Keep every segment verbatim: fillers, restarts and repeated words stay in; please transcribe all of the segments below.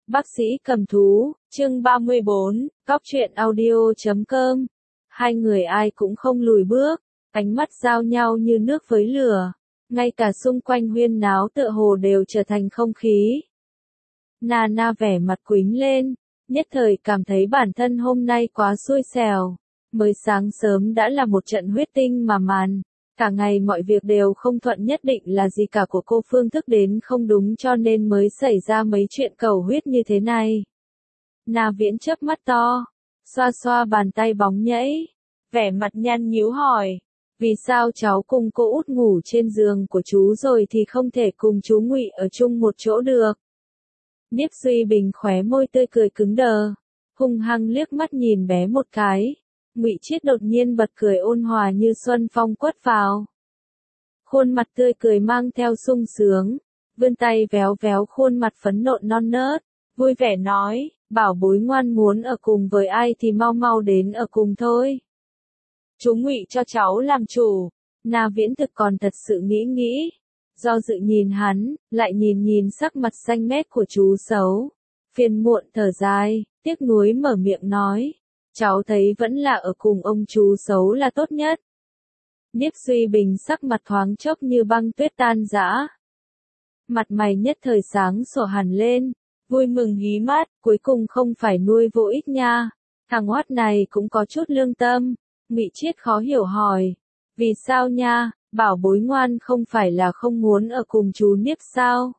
Bác sĩ cầm thú, chương ba mươi bốn, Cóc truyện audio chấm com. Hai người ai cũng không lùi bước, ánh mắt giao nhau như nước với lửa, ngay cả xung quanh huyên náo tựa hồ đều trở thành không khí. Nana vẻ mặt quýnh lên, nhất thời cảm thấy bản thân hôm nay quá xui xẻo, mới sáng sớm đã là một trận huyết tinh mà màn. Cả ngày mọi việc đều không thuận, nhất định là gì cả của cô phương thức đến không đúng cho nên mới xảy ra mấy chuyện cầu huyết như thế này. Na Viễn chớp mắt to, xoa xoa bàn tay bóng nhẫy, vẻ mặt nhăn nhíu hỏi, vì sao cháu cùng cô út ngủ trên giường của chú rồi thì không thể cùng chú Ngụy ở chung một chỗ được? Nhiếp Duy Bình khóe môi tươi cười cứng đờ, hung hăng liếc mắt nhìn bé một cái. Ngụy Chiết đột nhiên bật cười ôn hòa như xuân phong quất vào. Khuôn mặt tươi cười mang theo sung sướng, vươn tay véo véo khuôn mặt phấn nộn non nớt, vui vẻ nói, bảo bối ngoan muốn ở cùng với ai thì mau mau đến ở cùng thôi. Chú Ngụy cho cháu làm chủ. Na Viễn thực còn thật sự nghĩ nghĩ, do dự nhìn hắn, lại nhìn nhìn sắc mặt xanh mét của chú xấu, phiền muộn thở dài, tiếc nuối mở miệng nói. Cháu thấy vẫn là ở cùng ông chú xấu là tốt nhất. Nhiếp Duy Bình sắc mặt thoáng chốc như băng tuyết tan rã. Mặt mày nhất thời sáng sủa hẳn lên, vui mừng hí mắt, cuối cùng không phải nuôi vô ích nha. Thằng hoát này cũng có chút lương tâm. Ngụy Chiết khó hiểu hỏi, vì sao nha, bảo bối ngoan không phải là không muốn ở cùng chú Nhiếp sao?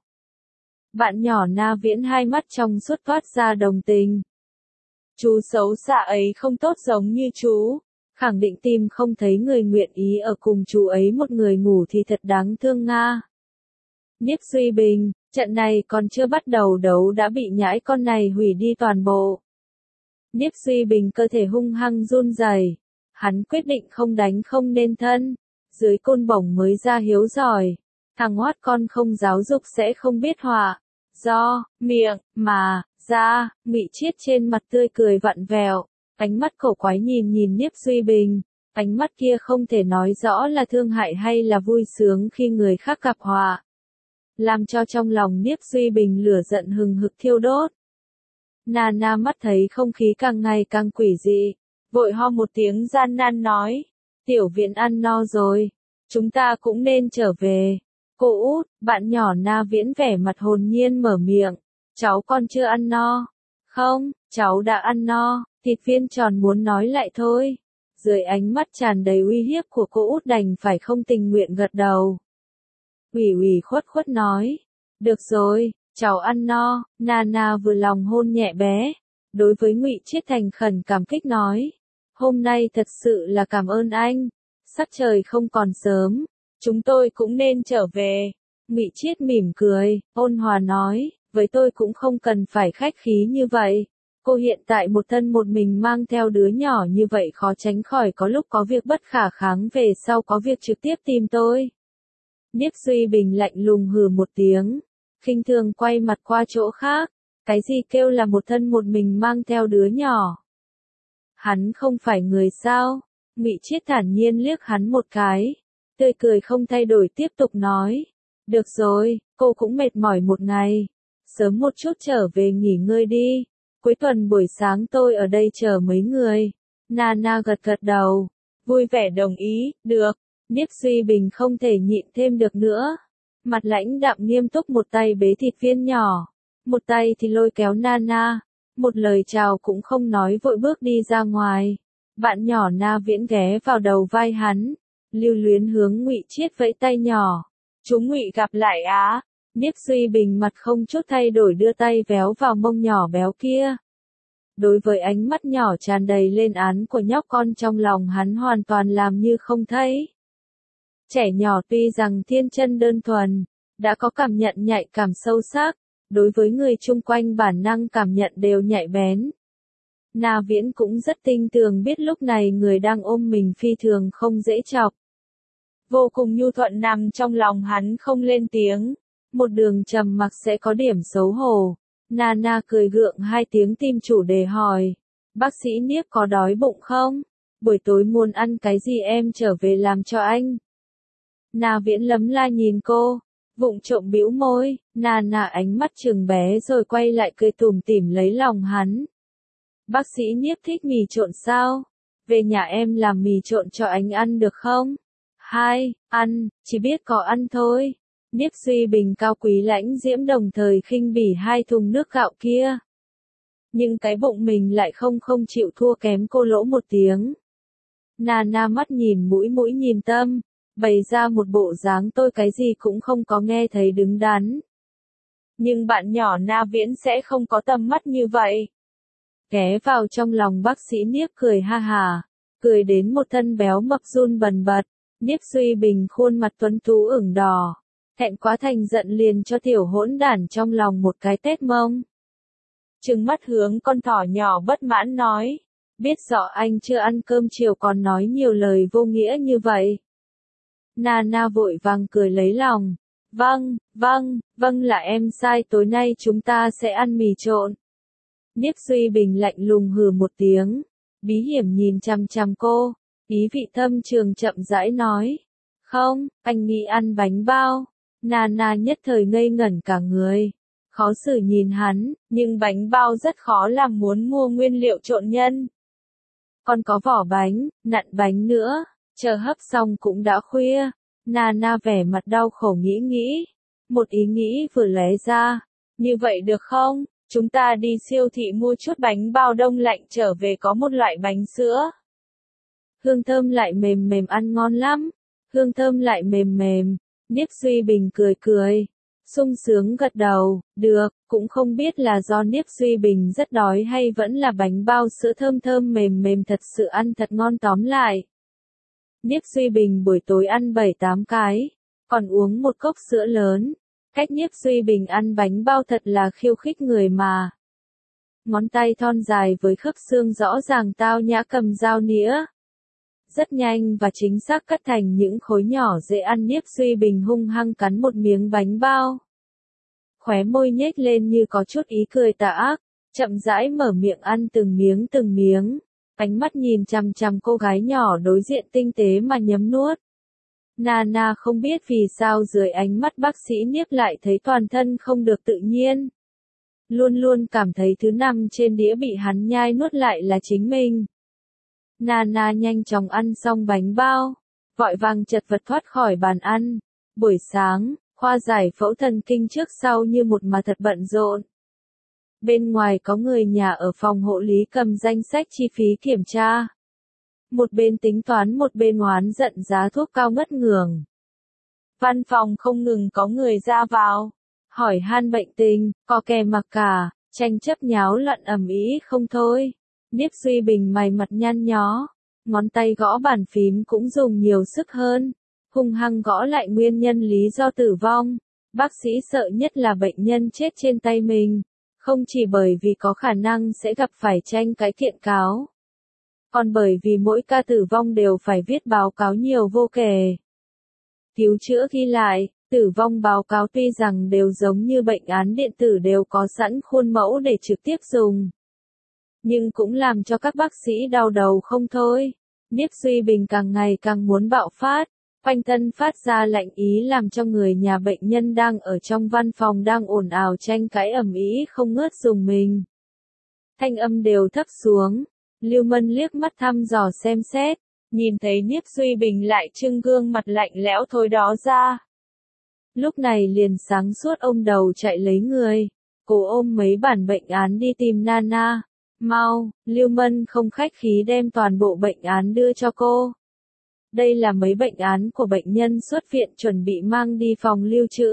Bạn nhỏ Na Viễn hai mắt trong suốt toát ra đồng tình. Chú xấu xa ấy không tốt giống như chú, khẳng định tìm không thấy người nguyện ý ở cùng chú ấy một người ngủ thì thật đáng thương nga. Nhiếp Duy Bình, trận này còn chưa bắt đầu đấu đã bị nhãi con này hủy đi toàn bộ. Nhiếp Duy Bình cơ thể hung hăng run rẩy, hắn quyết định không đánh không nên thân, dưới côn bổng mới ra hiếu giỏi, thằng hoát con không giáo dục sẽ không biết họa, do, miệng, mà. Ra, Ngụy Chiết trên mặt tươi cười vặn vẹo, ánh mắt cổ quái nhìn nhìn Nhiếp Duy Bình, ánh mắt kia không thể nói rõ là thương hại hay là vui sướng khi người khác gặp họa, làm cho trong lòng Nhiếp Duy Bình lửa giận hừng hực thiêu đốt. Nana mắt thấy không khí càng ngày càng quỷ dị, vội ho một tiếng gian nan nói, Tiểu Viễn ăn no rồi, chúng ta cũng nên trở về. Cô út, bạn nhỏ Na Viễn vẻ mặt hồn nhiên mở miệng. Cháu còn chưa ăn no. Không, cháu đã ăn no, thịt viên tròn muốn nói lại thôi. Dưới ánh mắt tràn đầy uy hiếp của cô út đành phải không tình nguyện gật đầu. Ủy ủy khuất khuất nói. Được rồi, cháu ăn no. Nana vừa lòng hôn nhẹ bé. Đối với Ngụy Chiết thành khẩn cảm kích nói. Hôm nay thật sự là cảm ơn anh. Sắc trời không còn sớm. Chúng tôi cũng nên trở về. Ngụy Chiết mỉm cười, ôn hòa nói. Với tôi cũng không cần phải khách khí như vậy. Cô hiện tại một thân một mình mang theo đứa nhỏ như vậy khó tránh khỏi có lúc có việc bất khả kháng về sau có việc trực tiếp tìm tôi. Nhiếp Duy Bình lạnh lùng hừ một tiếng, khinh thường quay mặt qua chỗ khác. Cái gì kêu là một thân một mình mang theo đứa nhỏ? Hắn không phải người sao? Ngụy Chiết thản nhiên liếc hắn một cái, tươi cười không thay đổi tiếp tục nói. Được rồi, cô cũng mệt mỏi một ngày. Sớm một chút trở về nghỉ ngơi đi. Cuối tuần buổi sáng tôi ở đây chờ mấy người. Nana gật gật đầu, vui vẻ đồng ý, được. Nhiếp Duy Bình không thể nhịn thêm được nữa. Mặt lãnh đạm nghiêm túc một tay bế thịt viên nhỏ, một tay thì lôi kéo Nana, một lời chào cũng không nói vội bước đi ra ngoài. Bạn nhỏ Na Viễn ghé vào đầu vai hắn, lưu luyến hướng Ngụy Chiết vẫy tay nhỏ. Chú Ngụy gặp lại á. Nhiếp Duy Bình mặt không chút thay đổi đưa tay véo vào mông nhỏ béo kia. Đối với ánh mắt nhỏ tràn đầy lên án của nhóc con trong lòng hắn hoàn toàn làm như không thấy. Trẻ nhỏ tuy rằng thiên chân đơn thuần, đã có cảm nhận nhạy cảm sâu sắc, đối với người chung quanh bản năng cảm nhận đều nhạy bén. Na Viễn cũng rất tinh tường biết lúc này người đang ôm mình phi thường không dễ chọc. Vô cùng nhu thuận nằm trong lòng hắn không lên tiếng. Một đường trầm mặc sẽ có điểm xấu hổ. Nana cười gượng hai tiếng tìm chủ đề hỏi. Bác sĩ Nhiếp có đói bụng không? Buổi tối muốn ăn cái gì em trở về làm cho anh? Na Viễn lấm la nhìn cô, Vụng trộm bĩu môi, Nana ánh mắt trừng bé rồi quay lại cười tủm tỉm lấy lòng hắn. Bác sĩ Nhiếp thích mì trộn sao? Về nhà em làm mì trộn cho anh ăn được không? Hai, ăn, chỉ biết có ăn thôi. Nhiếp Duy Bình cao quý lãnh diễm đồng thời khinh bỉ hai thùng nước gạo kia. Nhưng cái bụng mình lại không không chịu thua kém cô lỗ một tiếng. Nana mắt nhìn mũi mũi nhìn tâm, bày ra một bộ dáng tôi cái gì cũng không có nghe thấy đứng đắn. Nhưng bạn nhỏ Na Viễn sẽ không có tầm mắt như vậy. Ghé vào trong lòng bác sĩ Nhiếp cười ha hà, cười đến một thân béo mập run bần bật. Nhiếp Duy Bình khuôn mặt tuấn tú ửng đỏ, thẹn quá thành giận liền cho tiểu hỗn đản trong lòng một cái tét mông. Trừng mắt hướng con thỏ nhỏ bất mãn nói, biết rõ anh chưa ăn cơm chiều còn nói nhiều lời vô nghĩa như vậy. Nana vội vàng cười lấy lòng, vâng, vâng, vâng là em sai, tối nay chúng ta sẽ ăn mì trộn. Nhiếp Duy Bình lạnh lùng hừ một tiếng, bí hiểm nhìn chằm chằm cô, ý vị thâm trường chậm rãi nói, không, anh nghĩ ăn bánh bao. Nana nhất thời ngây ngẩn cả người, khó xử nhìn hắn, nhưng bánh bao rất khó làm, muốn mua nguyên liệu trộn nhân. Còn có vỏ bánh, nặn bánh nữa, chờ hấp xong cũng đã khuya. Nana vẻ mặt đau khổ nghĩ nghĩ, một ý nghĩ vừa lóe ra, như vậy được không, chúng ta đi siêu thị mua chút bánh bao đông lạnh trở về, có một loại bánh sữa. Hương thơm lại mềm mềm ăn ngon lắm, hương thơm lại mềm mềm. Nhiếp Duy Bình cười cười, sung sướng gật đầu, được, cũng không biết là do Nhiếp Duy Bình rất đói hay vẫn là bánh bao sữa thơm thơm mềm mềm thật sự ăn thật ngon, tóm lại. Nhiếp Duy Bình buổi tối ăn bảy tám cái, còn uống một cốc sữa lớn, cách Nhiếp Duy Bình ăn bánh bao thật là khiêu khích người mà. Ngón tay thon dài với khớp xương rõ ràng tao nhã cầm dao nĩa. Rất nhanh và chính xác cắt thành những khối nhỏ dễ ăn. Nhiếp Duy Bình hung hăng cắn một miếng bánh bao. Khóe môi nhếch lên như có chút ý cười tà ác, chậm rãi mở miệng ăn từng miếng từng miếng, ánh mắt nhìn chằm chằm cô gái nhỏ đối diện tinh tế mà nhấm nuốt. Nana không biết vì sao dưới ánh mắt bác sĩ Nhiếp lại thấy toàn thân không được tự nhiên. Luôn luôn cảm thấy thứ nằm trên đĩa bị hắn nhai nuốt lại là chính mình. Nana nhanh chóng ăn xong bánh bao, vội vàng chật vật thoát khỏi bàn ăn. Buổi sáng, khoa giải phẫu thần kinh trước sau như một mà thật bận rộn. Bên ngoài có người nhà ở phòng hộ lý cầm danh sách chi phí kiểm tra. Một bên tính toán một bên oán giận giá thuốc cao ngất ngường. Văn phòng không ngừng có người ra vào, hỏi han bệnh tình, có kè mặc cả, tranh chấp nháo loạn ầm ĩ không thôi. Nhiếp Duy Bình mày mặt nhăn nhó, ngón tay gõ bàn phím cũng dùng nhiều sức hơn, hung hăng gõ lại nguyên nhân lý do tử vong. Bác sĩ sợ nhất là bệnh nhân chết trên tay mình, không chỉ bởi vì có khả năng sẽ gặp phải tranh cãi kiện cáo, còn bởi vì mỗi ca tử vong đều phải viết báo cáo nhiều vô kể. Cứu chữa ghi lại, tử vong báo cáo tuy rằng đều giống như bệnh án điện tử đều có sẵn khuôn mẫu để trực tiếp dùng, nhưng cũng làm cho các bác sĩ đau đầu không thôi. Nhiếp Duy Bình càng ngày càng muốn bạo phát, quanh thân phát ra lạnh ý làm cho người nhà bệnh nhân đang ở trong văn phòng đang ồn ào tranh cãi ầm ĩ không ngớt dùng mình. Thanh âm đều thấp xuống, Lưu Mân liếc mắt thăm dò xem xét, nhìn thấy Nhiếp Duy Bình lại trưng gương mặt lạnh lẽo thôi đó ra. Lúc này liền sáng suốt ôm đầu chạy lấy người, cô ôm mấy bản bệnh án đi tìm Nana. Mau, Lưu Mân không khách khí đem toàn bộ bệnh án đưa cho cô. Đây là mấy bệnh án của bệnh nhân xuất viện chuẩn bị mang đi phòng lưu trữ.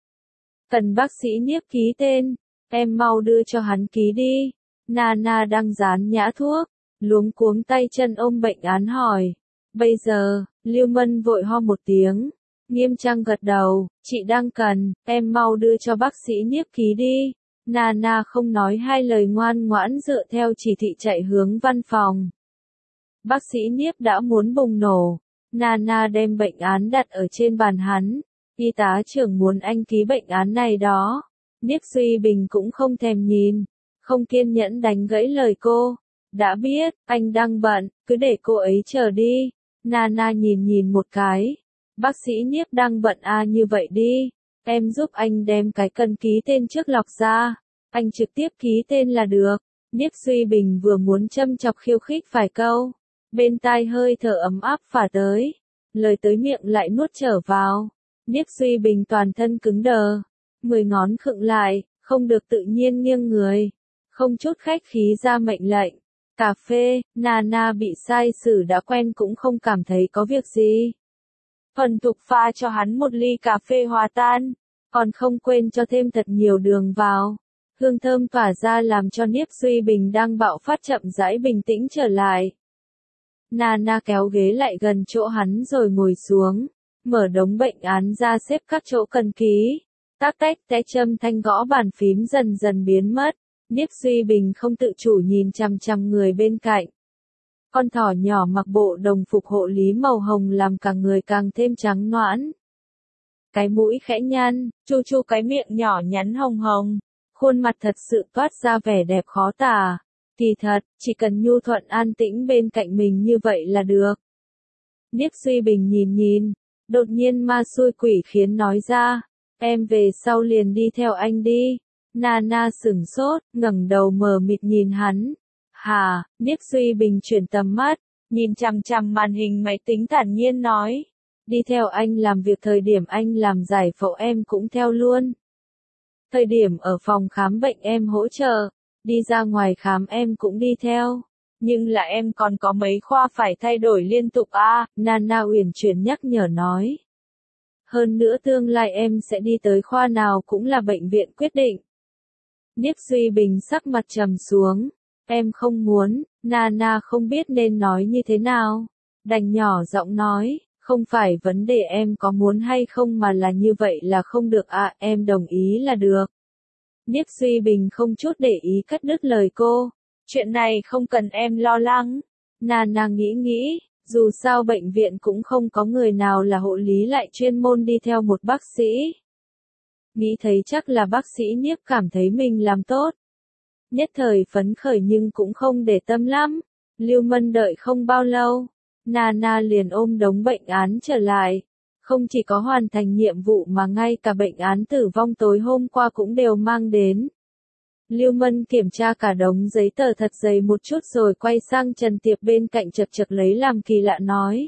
Cần bác sĩ Nhiếp ký tên, em mau đưa cho hắn ký đi. Nana đang dán nhã thuốc, luống cuống tay chân ôm bệnh án hỏi. Bây giờ, Lưu Mân vội ho một tiếng, nghiêm trang gật đầu, chị đang cần, em mau đưa cho bác sĩ Nhiếp ký đi. Nana không nói hai lời ngoan ngoãn dựa theo chỉ thị chạy hướng văn phòng. Bác sĩ Nhiếp đã muốn bùng nổ. Nana đem bệnh án đặt ở trên bàn hắn. Y tá trưởng muốn anh ký bệnh án này đó. Nhiếp Duy Bình cũng không thèm nhìn, không kiên nhẫn đánh gãy lời cô. Đã biết, anh đang bận, cứ để cô ấy chờ đi. Nana nhìn nhìn một cái. Bác sĩ Nhiếp đang bận à, như vậy đi. Em giúp anh đem cái cần ký tên trước lọc ra. Anh trực tiếp ký tên là được. Niếp Duy Bình vừa muốn châm chọc khiêu khích vài câu. Bên tai hơi thở ấm áp phả tới. Lời tới miệng lại nuốt trở vào. Niếp Duy Bình toàn thân cứng đờ. Mười ngón khựng lại, không được tự nhiên nghiêng người. Không chút khách khí ra mệnh lệnh. Cà phê, Nana bị sai xử đã quen cũng không cảm thấy có việc gì. Thuần thục pha cho hắn một ly cà phê hòa tan, còn không quên cho thêm thật nhiều đường vào. Hương thơm tỏa ra làm cho Niếp Duy Bình đang bạo phát chậm rãi bình tĩnh trở lại. Nana kéo ghế lại gần chỗ hắn rồi ngồi xuống, mở đống bệnh án ra xếp các chỗ cần ký. Tác tách té châm thanh gõ bàn phím dần dần biến mất. Niếp Duy Bình không tự chủ nhìn chằm chằm người bên cạnh. Con thỏ nhỏ mặc bộ đồng phục hộ lý màu hồng làm cả người càng thêm trắng nõn. Cái mũi khẽ nhăn, chu chu cái miệng nhỏ nhắn hồng hồng. Khuôn mặt thật sự toát ra vẻ đẹp khó tả. Kỳ thật, chỉ cần nhu thuận an tĩnh bên cạnh mình như vậy là được. Niếp Duy Bình nhìn nhìn, đột nhiên ma xui quỷ khiến nói ra. Em về sau liền đi theo anh đi. Nana sửng sốt, ngẩng đầu mờ mịt nhìn hắn. Hà, Niếp Duy Bình chuyển tầm mắt, nhìn chằm chằm màn hình máy tính thản nhiên nói. Đi theo anh làm việc thời điểm anh làm giải phẫu em cũng theo luôn. Thời điểm ở phòng khám bệnh em hỗ trợ, đi ra ngoài khám em cũng đi theo. Nhưng là em còn có mấy khoa phải thay đổi liên tục à, Nana uyển chuyển nhắc nhở nói. Hơn nữa tương lai em sẽ đi tới khoa nào cũng là bệnh viện quyết định. Niếp Duy Bình sắc mặt trầm xuống. Em không muốn, Nana không biết nên nói như thế nào. Đành nhỏ giọng nói, không phải vấn đề em có muốn hay không mà là như vậy là không được à, em đồng ý là được. Niếp Duy Bình không chút để ý cắt đứt lời cô. Chuyện này không cần em lo lắng. Nana nghĩ nghĩ, dù sao bệnh viện cũng không có người nào là hộ lý lại chuyên môn đi theo một bác sĩ. Nghĩ thấy chắc là bác sĩ Niếp cảm thấy mình làm tốt. Nhất thời phấn khởi nhưng cũng không để tâm lắm. Lưu Mân đợi không bao lâu. Nana liền ôm đống bệnh án trở lại. Không chỉ có hoàn thành nhiệm vụ mà ngay cả bệnh án tử vong tối hôm qua cũng đều mang đến. Lưu Mân kiểm tra cả đống giấy tờ thật dày một chút rồi quay sang Trần Tiệp bên cạnh chật chật lấy làm kỳ lạ nói.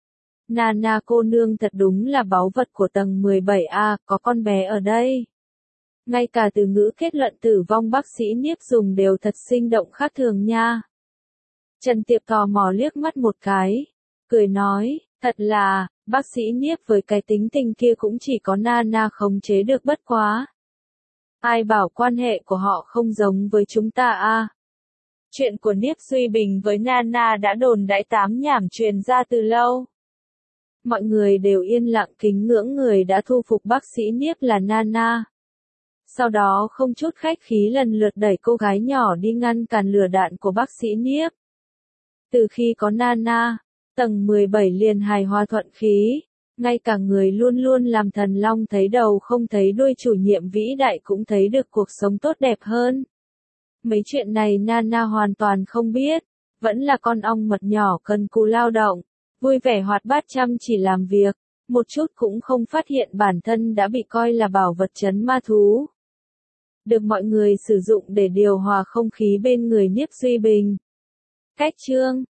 Nana cô nương thật đúng là báu vật của tầng mười bảy A, có con bé ở đây. Ngay cả từ ngữ kết luận tử vong bác sĩ Niếp dùng đều thật sinh động khác thường nha. Trần Tiệp tò mò liếc mắt một cái, cười nói, thật là, bác sĩ Niếp với cái tính tình kia cũng chỉ có Nana khống chế được bất quá. Ai bảo quan hệ của họ không giống với chúng ta à? Chuyện của Niếp Duy Bình với Nana đã đồn đãi tám nhảm truyền ra từ lâu. Mọi người đều yên lặng kính ngưỡng người đã thu phục bác sĩ Niếp là Nana. Sau đó không chút khách khí lần lượt đẩy cô gái nhỏ đi ngăn cản lửa đạn của bác sĩ Niếp. Từ khi có Nana, tầng mười bảy liền hài hòa thuận khí. Ngay cả người luôn luôn làm thần long thấy đầu không thấy đuôi chủ nhiệm vĩ đại cũng thấy được cuộc sống tốt đẹp hơn. Mấy chuyện này Nana hoàn toàn không biết, vẫn là con ong mật nhỏ cần cù lao động, vui vẻ hoạt bát chăm chỉ làm việc, một chút cũng không phát hiện bản thân đã bị coi là bảo vật trấn ma thú. Được mọi người sử dụng để điều hòa không khí bên người Niếp Duy Bình. Cách chương